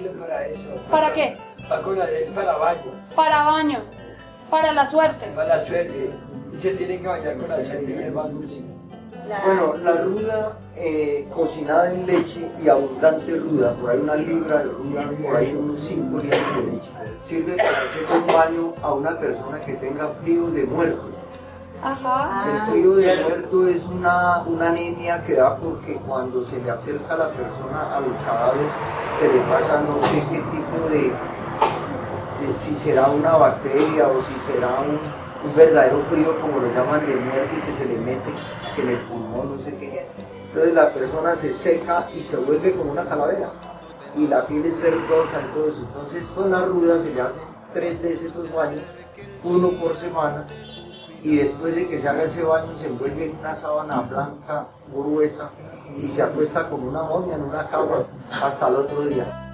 sirve para eso. ¿Para qué? Es para baño, Para baño, para la suerte. para la suerte. Y se tiene que bañar con aceite y hierba dulce. Bueno, la ruda cocinada en leche y abundante ruda, por ahí 1 libra de ruda, por ahí unos 5 litros de leche, sirve para hacer un baño a una persona que tenga frío de muerto. Ajá. El frío de muerto es una anemia que da porque cuando se le acerca a la persona al cadáver se le pasa no sé qué tipo si será una bacteria o si será un verdadero frío como lo llaman de muerto y que se le mete es que en el pulmón no sé qué. Entonces la persona se seca y se vuelve como una calavera y la piel es verdosa y todo eso. Entonces con la ruda se le hacen 3 veces los baños, 1 por semana. Y después de que se haga ese baño se envuelve en una sábana blanca, gruesa, y se acuesta como una momia en una cama hasta el otro día.